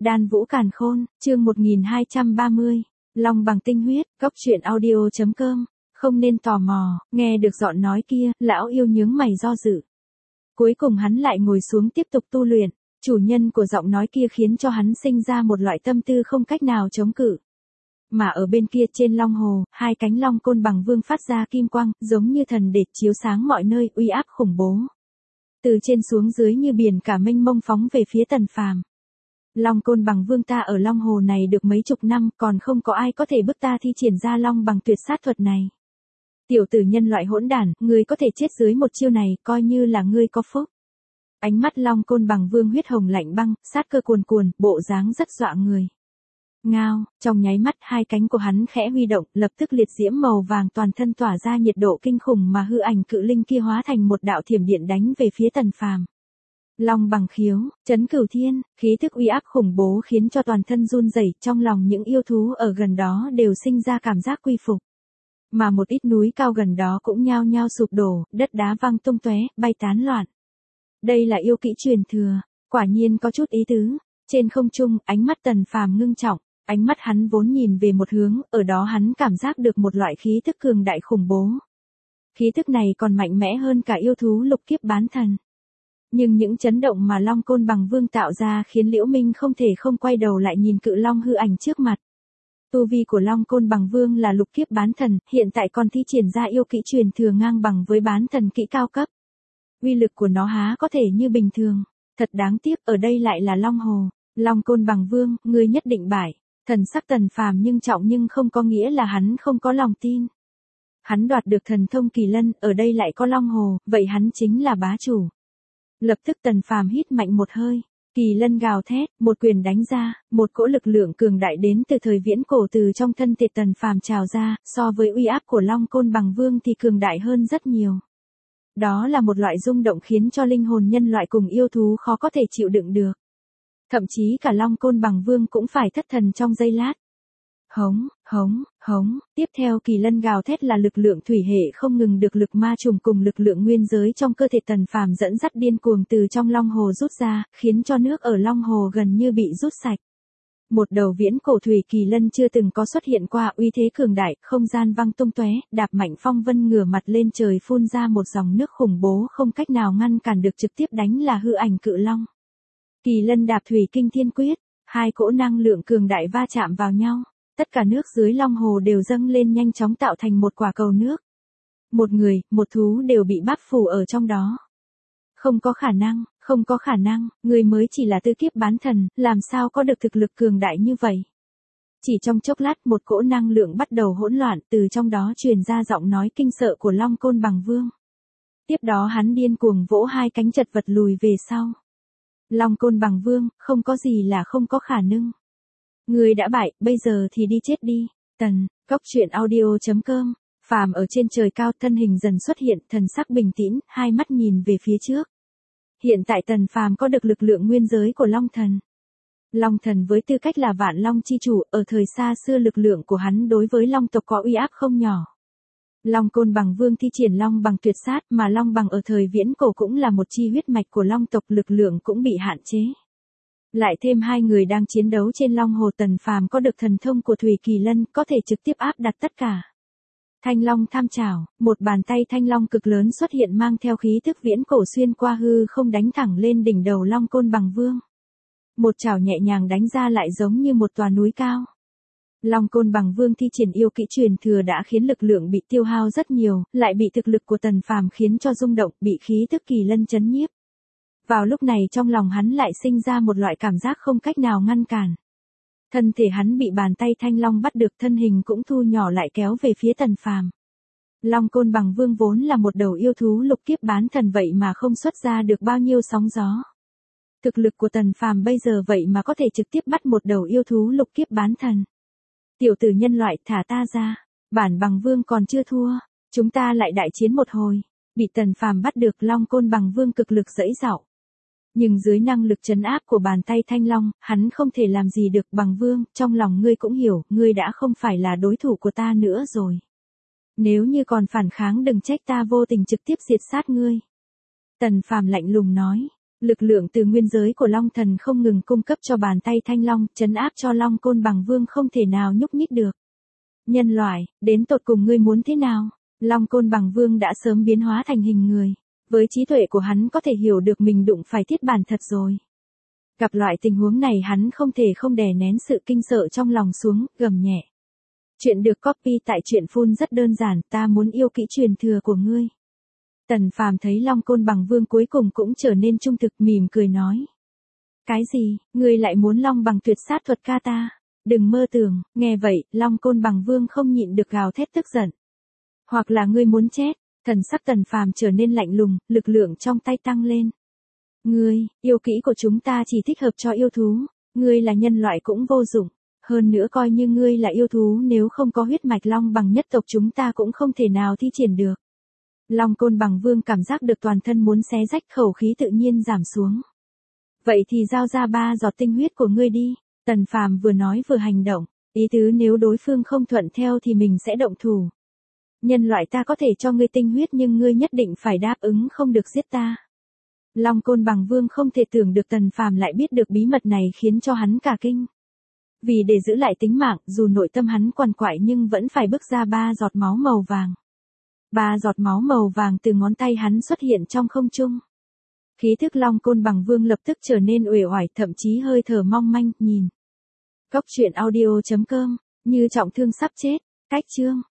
Đan Vũ Càn Khôn, chương 1230. Long bằng tinh huyết, góc truyện audio.com. Không nên tò mò, nghe được giọng nói kia, lão yêu nhướng mày do dự. Cuối cùng hắn lại ngồi xuống tiếp tục tu luyện. Chủ nhân của giọng nói kia khiến cho hắn sinh ra một loại tâm tư không cách nào chống cự. Mà ở bên kia trên long hồ, hai cánh long côn bằng vương phát ra kim quang, giống như thần để chiếu sáng mọi nơi, uy áp khủng bố. Từ trên xuống dưới như biển cả mênh mông phóng về phía Tần Phàm. Long côn bằng vương ta ở long hồ này được mấy chục năm, còn không có ai có thể bức ta thi triển ra long bằng tuyệt sát thuật này. Tiểu tử nhân loại hỗn đản, ngươi có thể chết dưới một chiêu này, coi như là ngươi có phúc. Ánh mắt long côn bằng vương huyết hồng lạnh băng, sát cơ cuồn cuồn, bộ dáng rất dọa người. Ngao, trong nháy mắt hai cánh của hắn khẽ huy động, lập tức liệt diễm màu vàng toàn thân tỏa ra nhiệt độ kinh khủng mà hư ảnh cự linh kia hóa thành một đạo thiểm điện đánh về phía Tần Phàm. Long bằng khiếu, chấn cửu thiên, khí tức uy áp khủng bố khiến cho toàn thân run rẩy, trong lòng những yêu thú ở gần đó đều sinh ra cảm giác quy phục. Mà một ít núi cao gần đó cũng nhao nhao sụp đổ, đất đá văng tung tóe, bay tán loạn. Đây là yêu kỹ truyền thừa, quả nhiên có chút ý tứ. Trên không trung, ánh mắt Tần Phàm ngưng trọng, ánh mắt hắn vốn nhìn về một hướng, ở đó hắn cảm giác được một loại khí tức cường đại khủng bố. Khí tức này còn mạnh mẽ hơn cả yêu thú lục kiếp bán thần. Nhưng những chấn động mà Long Côn Bằng Vương tạo ra khiến Liễu Minh không thể không quay đầu lại nhìn cự long hư ảnh trước mặt. Tu vi của Long Côn Bằng Vương là lục kiếp bán thần, hiện tại còn thi triển ra yêu kỹ truyền thừa ngang bằng với bán thần kỹ cao cấp. Uy lực của nó há có thể như bình thường. Thật đáng tiếc, ở đây lại là Long Hồ. Long Côn Bằng Vương, ngươi nhất định bại. Thần sắc Tần Phàm nhưng trọng nhưng không có nghĩa là hắn không có lòng tin. Hắn đoạt được thần thông kỳ lân, ở đây lại có Long Hồ, vậy hắn chính là bá chủ. Lập tức Tần Phàm hít mạnh một hơi, kỳ lân gào thét, một quyền đánh ra, một cỗ lực lượng cường đại đến từ thời viễn cổ từ trong thân thể Tần Phàm trào ra, so với uy áp của Long Côn Bằng Vương thì cường đại hơn rất nhiều. Đó là một loại rung động khiến cho linh hồn nhân loại cùng yêu thú khó có thể chịu đựng được. Thậm chí cả Long Côn Bằng Vương cũng phải thất thần trong giây lát. Hống, hống, hống, tiếp theo kỳ lân gào thét là lực lượng thủy hệ không ngừng được lực ma trùng cùng lực lượng nguyên giới trong cơ thể Tần Phàm dẫn dắt điên cuồng từ trong Long Hồ rút ra, khiến cho nước ở Long Hồ gần như bị rút sạch. Một đầu viễn cổ thủy kỳ lân chưa từng có xuất hiện qua, uy thế cường đại, không gian văng tung tóe, đạp mạnh phong vân ngửa mặt lên trời phun ra một dòng nước khủng bố không cách nào ngăn cản được, trực tiếp đánh là hư ảnh cự long. Kỳ lân đạp thủy kinh thiên quyết, hai cỗ năng lượng cường đại va chạm vào nhau. Tất cả nước dưới Long Hồ đều dâng lên nhanh chóng tạo thành một quả cầu nước. Một người, một thú đều bị bắp phủ ở trong đó. Không có khả năng, không có khả năng, người mới chỉ là tư kiếp bán thần, làm sao có được thực lực cường đại như vậy. Chỉ trong chốc lát một cỗ năng lượng bắt đầu hỗn loạn, từ trong đó truyền ra giọng nói kinh sợ của Long Côn Bằng Vương. Tiếp đó hắn điên cuồng vỗ hai cánh chật vật lùi về sau. Long Côn Bằng Vương, không có gì là không có khả năng. Ngươi đã bại, bây giờ thì đi chết đi. Tần, góc truyện audio.com. Phàm ở trên trời cao, thân hình dần xuất hiện, thần sắc bình tĩnh, hai mắt nhìn về phía trước. Hiện tại Tần Phàm có được lực lượng nguyên giới của Long Thần. Long Thần với tư cách là vạn long chi chủ, ở thời xa xưa lực lượng của hắn đối với Long tộc có uy áp không nhỏ. Long Côn Bằng Vương thi triển Long bằng tuyệt sát, mà Long bằng ở thời viễn cổ cũng là một chi huyết mạch của Long tộc, lực lượng cũng bị hạn chế. Lại thêm hai người đang chiến đấu trên Long Hồ, Tần Phàm có được thần thông của Thủy Kỳ Lân, có thể trực tiếp áp đặt tất cả. Thanh Long tham trảo, một bàn tay thanh long cực lớn xuất hiện mang theo khí thức viễn cổ xuyên qua hư không đánh thẳng lên đỉnh đầu Long Côn Bằng Vương. Một chảo nhẹ nhàng đánh ra lại giống như một tòa núi cao. Long Côn Bằng Vương thi triển yêu kỹ truyền thừa đã khiến lực lượng bị tiêu hao rất nhiều, lại bị thực lực của Tần Phàm khiến cho rung động, bị khí tức Kỳ Lân chấn nhiếp. Vào lúc này trong lòng hắn lại sinh ra một loại cảm giác không cách nào ngăn cản. Thân thể hắn bị bàn tay thanh long bắt được, thân hình cũng thu nhỏ lại kéo về phía Tần Phàm. Long Côn Bằng Vương vốn là một đầu yêu thú lục kiếp bán thần, vậy mà không xuất ra được bao nhiêu sóng gió. Thực lực của Tần Phàm bây giờ vậy mà có thể trực tiếp bắt một đầu yêu thú lục kiếp bán thần. Tiểu tử nhân loại, thả ta ra, bản Bằng Vương còn chưa thua, chúng ta lại đại chiến một hồi. Bị Tần Phàm bắt được, Long Côn Bằng Vương cực lực giãy giụa. Nhưng dưới năng lực trấn áp của bàn tay thanh long, hắn không thể làm gì được. Bằng Vương, trong lòng ngươi cũng hiểu, ngươi đã không phải là đối thủ của ta nữa rồi. Nếu như còn phản kháng đừng trách ta vô tình trực tiếp diệt sát ngươi. Tần Phàm lạnh lùng nói. Lực lượng từ nguyên giới của Long Thần không ngừng cung cấp cho bàn tay Thanh Long, trấn áp cho Long Côn Bằng Vương không thể nào nhúc nhích được. Nhân loại, đến tột cùng ngươi muốn thế nào? Long Côn Bằng Vương đã sớm biến hóa thành hình người. Với trí tuệ của hắn có thể hiểu được mình đụng phải thiết bản thật rồi. Gặp loại tình huống này hắn không thể không đè nén sự kinh sợ trong lòng xuống, gầm nhẹ. Chuyện được copy tại truyện phun rất đơn giản, ta muốn yêu kỹ truyền thừa của ngươi. Tần Phàm thấy Long Côn Bằng Vương cuối cùng cũng trở nên trung thực, mỉm cười nói. Cái gì, ngươi lại muốn Long Bằng tuyệt sát thuật ca ta? Đừng mơ tưởng. Nghe vậy, Long Côn Bằng Vương không nhịn được gào thét tức giận. Hoặc là ngươi muốn chết? Thần sắc Tần Phàm trở nên lạnh lùng, lực lượng trong tay tăng lên. Ngươi, yêu kỹ của chúng ta chỉ thích hợp cho yêu thú, ngươi là nhân loại cũng vô dụng. Hơn nữa coi như ngươi là yêu thú, nếu không có huyết mạch Long Bằng nhất tộc chúng ta cũng không thể nào thi triển được. Long Côn Bằng Vương cảm giác được toàn thân muốn xé rách, khẩu khí tự nhiên giảm xuống. Vậy thì giao ra 3 giọt tinh huyết của ngươi đi. Tần Phàm vừa nói vừa hành động, ý tứ nếu đối phương không thuận theo thì mình sẽ động thủ. Nhân loại ta có thể cho ngươi tinh huyết nhưng ngươi nhất định phải đáp ứng không được giết ta. Long Côn Bằng Vương không thể tưởng được Tần Phàm lại biết được bí mật này, khiến cho hắn cả kinh. Vì để giữ lại tính mạng, dù nội tâm hắn quằn quại nhưng vẫn phải bước ra 3 giọt máu màu vàng. 3 giọt máu màu vàng từ ngón tay hắn xuất hiện trong không trung. Khí thức Long Côn Bằng Vương lập tức trở nên uể oải, thậm chí hơi thở mong manh, nhìn. Góc truyện audio.com, như trọng thương sắp chết, cách chương.